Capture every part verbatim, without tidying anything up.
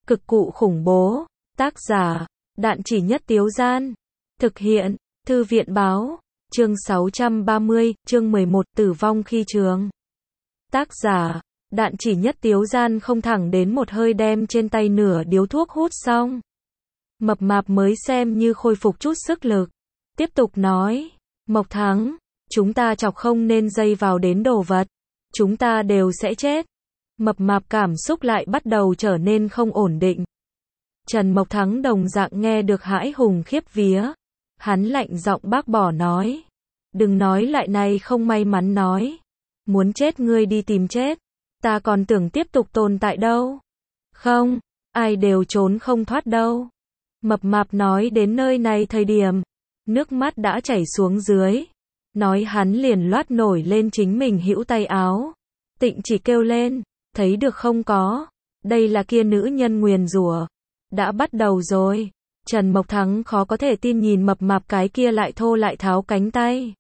Cực cụ khủng bố. Tác giả, Đạn Chỉ Nhất Tiếu Gian. Thực hiện, Thư viện báo. Chương sáu trăm ba mươi, chương mười một, tử vong khi trường. Tác giả, Đạn Chỉ Nhất Tiếu Gian không thẳng đến một hơi đem trên tay nửa điếu thuốc hút xong. Mập mạp mới xem như khôi phục chút sức lực. Tiếp tục nói, Mộc Thắng, chúng ta chọc không nên dây vào đến đồ vật. Chúng ta đều sẽ chết. Mập mạp cảm xúc lại bắt đầu trở nên không ổn định. Trần Mộc Thắng đồng dạng nghe được hãi hùng khiếp vía. Hắn lạnh giọng bác bỏ nói. Đừng nói lại này không may mắn nói. Muốn chết ngươi đi tìm chết. Ta còn tưởng tiếp tục tồn tại đâu. Không, ai đều trốn không thoát đâu. Mập mạp nói đến nơi này thời điểm. Nước mắt đã chảy xuống dưới. Nói hắn liền loát nổi lên chính mình hữu tay áo. Tịnh chỉ kêu lên. Thấy được không có. Đây là kia nữ nhân nguyền rủa. Đã bắt đầu rồi. Trần Mộc Thắng khó có thể tin nhìn mập mạp cái kia lại thô lại tháo cánh tay.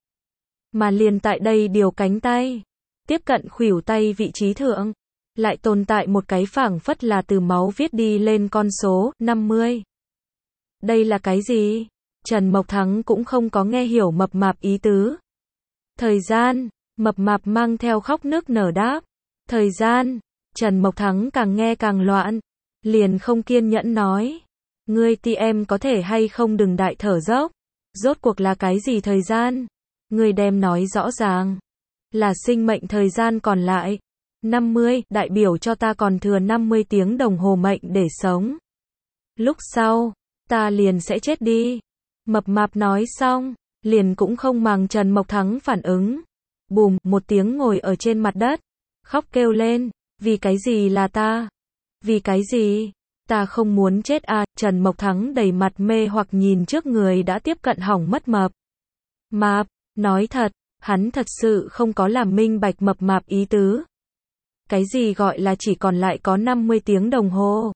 Mà liền tại đây điều cánh tay. Tiếp cận khuỷu tay vị trí thượng. Lại tồn tại một cái phảng phất là từ máu viết đi lên con số năm mươi. Đây là cái gì? Trần Mộc Thắng cũng không có nghe hiểu mập mạp ý tứ. Thời gian. Mập mạp mang theo khóc nước nở đáp. Thời gian. Trần Mộc Thắng càng nghe càng loạn. Liền không kiên nhẫn nói. Ngươi ti em có thể hay không đừng đại thở dốc. Rốt cuộc là cái gì thời gian? Ngươi đem nói rõ ràng. Là sinh mệnh thời gian còn lại. năm mươi, đại biểu cho ta còn thừa năm mươi tiếng đồng hồ mệnh để sống. Lúc sau, ta liền sẽ chết đi. Mập mạp nói xong, liền cũng không màng Trần Mộc Thắng phản ứng. Bùm, một tiếng ngồi ở trên mặt đất. Khóc kêu lên, vì cái gì là ta? Vì cái gì? Ta không muốn chết à? Trần Mộc Thắng đầy mặt mê hoặc nhìn trước người đã tiếp cận hỏng mất mập mạp. Nói thật, hắn thật sự không có làm minh bạch mập mạp ý tứ. Cái gì gọi là chỉ còn lại có năm mươi tiếng đồng hồ?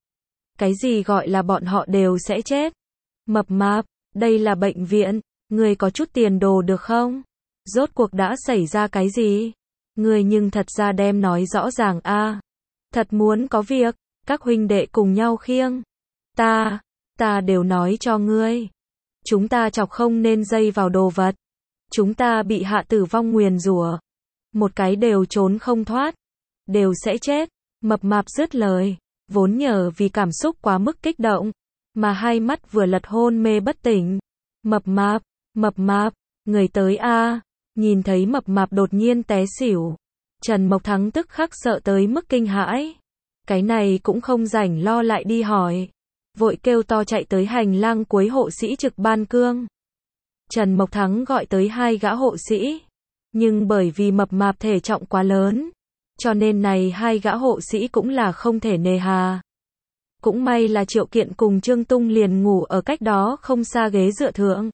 Cái gì gọi là bọn họ đều sẽ chết? Mập mạp, đây là bệnh viện, người có chút tiền đồ được không? Rốt cuộc đã xảy ra cái gì? Người nhưng thật ra đem nói rõ ràng a. À. Thật muốn có việc, các huynh đệ cùng nhau khiêng. Ta, ta đều nói cho ngươi. Chúng ta chọc không nên dây vào đồ vật. Chúng ta bị hạ tử vong nguyền rủa. Một cái đều trốn không thoát. Đều sẽ chết. Mập mạp dứt lời. Vốn nhờ vì cảm xúc quá mức kích động. Mà hai mắt vừa lật hôn mê bất tỉnh. Mập mạp, mập mạp, người tới a. À. Nhìn thấy mập mạp đột nhiên té xỉu. Trần Mộc Thắng tức khắc sợ tới mức kinh hãi. Cái này cũng không rảnh lo lại đi hỏi. Vội kêu to chạy tới hành lang cuối hộ sĩ trực ban cương. Trần Mộc Thắng gọi tới hai gã hộ sĩ. Nhưng bởi vì mập mạp thể trọng quá lớn. Cho nên này hai gã hộ sĩ cũng là không thể nề hà. Cũng may là Triệu Kiện cùng Trương Tung liền ngủ ở cách đó không xa ghế dựa thượng.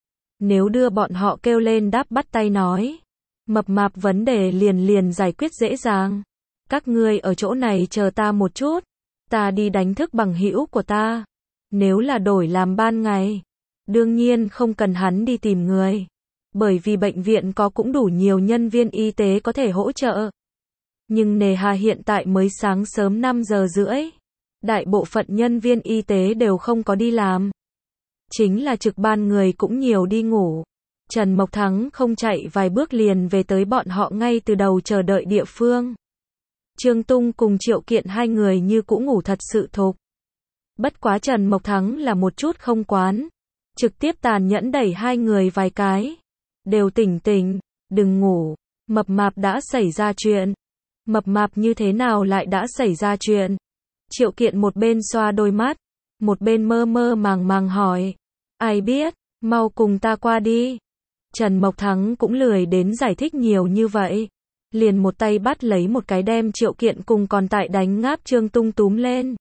Nếu đưa bọn họ kêu lên đáp bắt tay nói. Mập mạp vấn đề liền liền giải quyết dễ dàng. Các ngươi ở chỗ này chờ ta một chút. Ta đi đánh thức bằng hữu của ta. Nếu là đổi làm ban ngày. Đương nhiên không cần hắn đi tìm người. Bởi vì bệnh viện có cũng đủ nhiều nhân viên y tế có thể hỗ trợ. Nhưng nề hà hiện tại mới sáng sớm năm giờ rưỡi. Đại bộ phận nhân viên y tế đều không có đi làm. Chính là trực ban người cũng nhiều đi ngủ. Trần Mộc Thắng không chạy vài bước liền về tới bọn họ ngay từ đầu chờ đợi địa phương. Trương Tung cùng Triệu Kiện hai người như cũ ngủ thật sự thục. Bất quá Trần Mộc Thắng là một chút không quán. Trực tiếp tàn nhẫn đẩy hai người vài cái. Đều tỉnh tỉnh, đừng ngủ. Mập mạp đã xảy ra chuyện. Mập mạp như thế nào lại đã xảy ra chuyện? Triệu Kiện một bên xoa đôi mắt. Một bên mơ mơ màng màng hỏi. Ai biết, mau cùng ta qua đi. Trần Mộc Thắng cũng lười đến giải thích nhiều như vậy. Liền một tay bắt lấy một cái đem Triệu Kiện cùng còn tại đánh ngáp Trương Tung túm lên.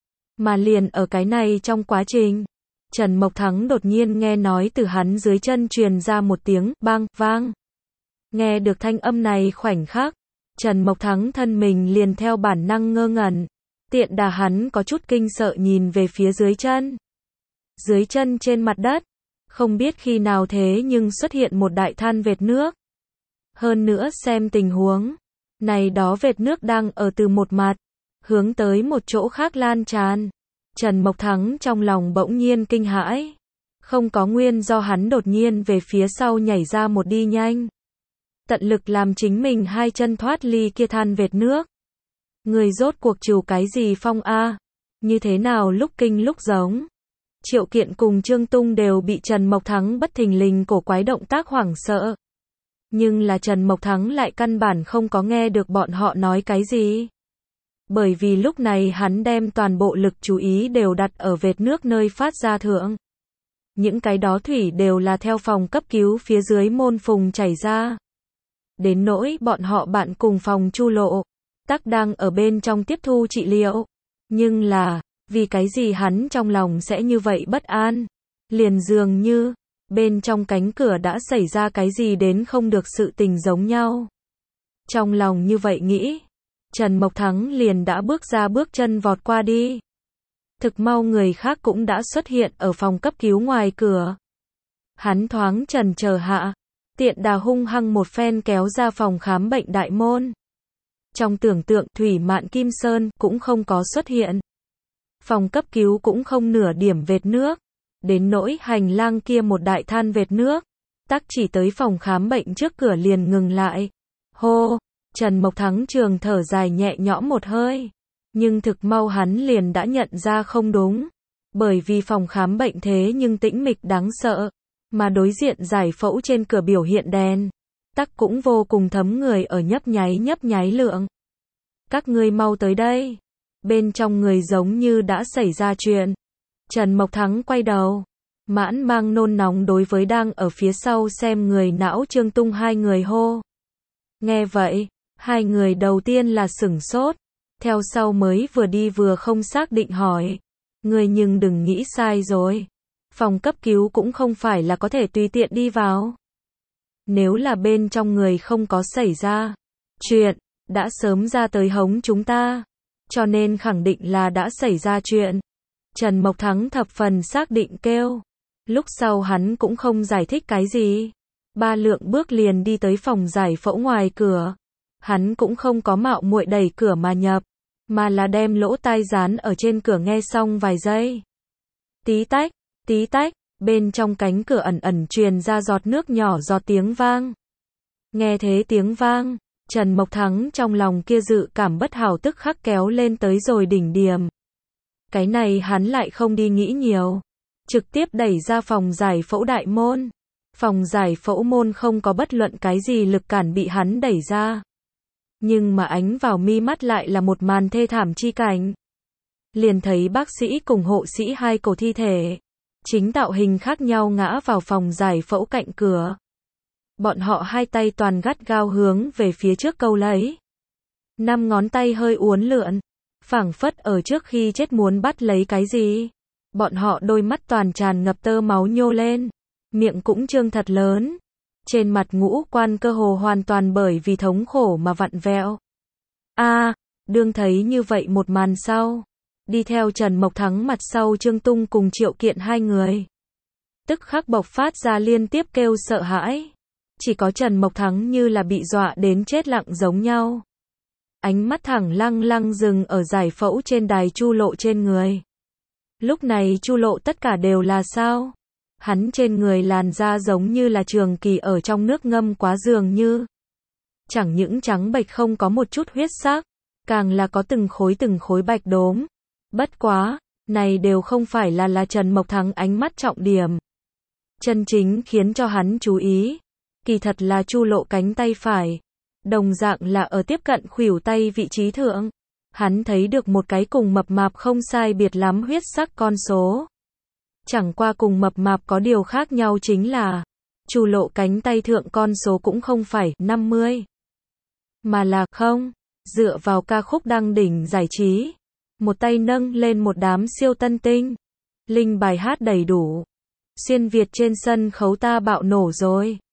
Mà liền ở cái này trong quá trình. Trần Mộc Thắng đột nhiên nghe nói từ hắn dưới chân truyền ra một tiếng bang vang. Nghe được thanh âm này khoảnh khắc. Trần Mộc Thắng thân mình liền theo bản năng ngơ ngẩn. Tiện đà hắn có chút kinh sợ nhìn về phía dưới chân. Dưới chân trên mặt đất. Không biết khi nào thế nhưng xuất hiện một đại than vệt nước. Hơn nữa xem tình huống. Này đó vệt nước đang ở từ một mặt. hướng tới một chỗ khác lan tràn. Trần Mộc Thắng trong lòng bỗng nhiên kinh hãi. Không có nguyên do hắn đột nhiên về phía sau nhảy ra một đi nhanh. Tận lực làm chính mình hai chân thoát ly kia than vệt nước. Người rốt cuộc trù cái gì phong a? Như thế nào lúc kinh lúc giống? Triệu Kiện cùng Trương Tung đều bị Trần Mộc Thắng bất thình lình cổ quái động tác hoảng sợ. Nhưng là Trần Mộc Thắng lại căn bản không có nghe được bọn họ nói cái gì. Bởi vì lúc này hắn đem toàn bộ lực chú ý đều đặt ở vệt nước nơi phát ra thượng. Những cái đó thủy đều là theo phòng cấp cứu phía dưới môn phùng chảy ra. Đến nỗi bọn họ bạn cùng phòng Chu Lộ, tắc đang ở bên trong tiếp thu trị liệu. Nhưng là, vì cái gì hắn trong lòng sẽ như vậy bất an? Liền dường như, bên trong cánh cửa đã xảy ra cái gì đến không được sự tình giống nhau. Trong lòng như vậy nghĩ, Trần Mộc Thắng liền đã bước ra bước chân vọt qua đi. Thực mau người khác cũng đã xuất hiện ở phòng cấp cứu ngoài cửa. Hắn thoáng chần chờ hạ, tiện đà hung hăng một phen kéo ra phòng khám bệnh đại môn. Trong tưởng tượng Thủy Mạn Kim Sơn cũng không có xuất hiện. Phòng cấp cứu cũng không nửa điểm vệt nước. Đến nỗi hành lang kia một đại than vệt nước, tắc chỉ tới phòng khám bệnh trước cửa liền ngừng lại. Hô, Trần Mộc Thắng trường thở dài nhẹ nhõm một hơi. Nhưng thực mau hắn liền đã nhận ra không đúng. Bởi vì phòng khám bệnh thế nhưng tĩnh mịch đáng sợ. Mà đối diện giải phẫu trên cửa biểu hiện đèn, tắc cũng vô cùng thấm người ở nhấp nháy nhấp nháy lượng. Các ngươi mau tới đây. Bên trong người giống như đã xảy ra chuyện. Trần Mộc Thắng quay đầu, mãn mang nôn nóng đối với đang ở phía sau xem người não Trương Tung hai người hô. Nghe vậy, hai người đầu tiên là sửng sốt, theo sau mới vừa đi vừa không xác định hỏi. Người nhưng đừng nghĩ sai rồi. Phòng cấp cứu cũng không phải là có thể tùy tiện đi vào. Nếu là bên trong người không có xảy ra chuyện, đã sớm ra tới hống chúng ta. Cho nên khẳng định là đã xảy ra chuyện. Trần Mộc Thắng thập phần xác định kêu. Lúc sau hắn cũng không giải thích cái gì. Ba lượng bước liền đi tới phòng giải phẫu ngoài cửa. Hắn cũng không có mạo muội đẩy cửa mà nhập, mà là đem lỗ tai dán ở trên cửa nghe xong vài giây. Tí tách, tí tách, bên trong cánh cửa ẩn ẩn truyền ra giọt nước nhỏ giọt tiếng vang. Nghe thế tiếng vang, Trần Mộc Thắng trong lòng kia dự cảm bất hảo tức khắc kéo lên tới rồi đỉnh điểm. Cái này hắn lại không đi nghĩ nhiều. Trực tiếp đẩy ra phòng giải phẫu đại môn. Phòng giải phẫu môn không có bất luận cái gì lực cản bị hắn đẩy ra. Nhưng mà ánh vào mi mắt lại là một màn thê thảm chi cảnh. Liền thấy bác sĩ cùng hộ sĩ hai cổ thi thể. Chính tạo hình khác nhau ngã vào phòng giải phẫu cạnh cửa. Bọn họ hai tay toàn gắt gao hướng về phía trước câu lấy. Năm ngón tay hơi uốn lượn. Phảng phất ở trước khi chết muốn bắt lấy cái gì. Bọn họ đôi mắt toàn tràn ngập tơ máu nhô lên. Miệng cũng trương thật lớn. Trên mặt ngũ quan cơ hồ hoàn toàn bởi vì thống khổ mà vặn vẹo. A, à, đương thấy như vậy một màn sau. Đi theo Trần Mộc Thắng mặt sau Trương Tung cùng Triệu Kiện hai người. Tức khắc bộc phát ra liên tiếp kêu sợ hãi. Chỉ có Trần Mộc Thắng như là bị dọa đến chết lặng giống nhau. Ánh mắt thẳng lăng lăng dừng ở giải phẫu trên đài Chu Lộ trên người. Lúc này Chu Lộ tất cả đều là sao? Hắn trên người làn da giống như là trường kỳ ở trong nước ngâm quá dường như. Chẳng những trắng bệch không có một chút huyết sắc, càng là có từng khối từng khối bạch đốm. Bất quá, này đều không phải là là Trần Mộc Thắng ánh mắt trọng điểm. Chân chính khiến cho hắn chú ý, kỳ thật là Chu Lộ cánh tay phải. Đồng dạng là ở tiếp cận khuỷu tay vị trí thượng. Hắn thấy được một cái cùng mập mạp không sai biệt lắm huyết sắc con số. Chẳng qua cùng mập mạp có điều khác nhau chính là Chu Lộ cánh tay thượng con số cũng không phải năm mươi, mà là không. Dựa vào ca khúc đăng đỉnh giải trí, một tay nâng lên một đám siêu tân tinh. Linh bài hát đầy đủ. Xuyên Việt trên sân khấu ta bạo nổ rồi.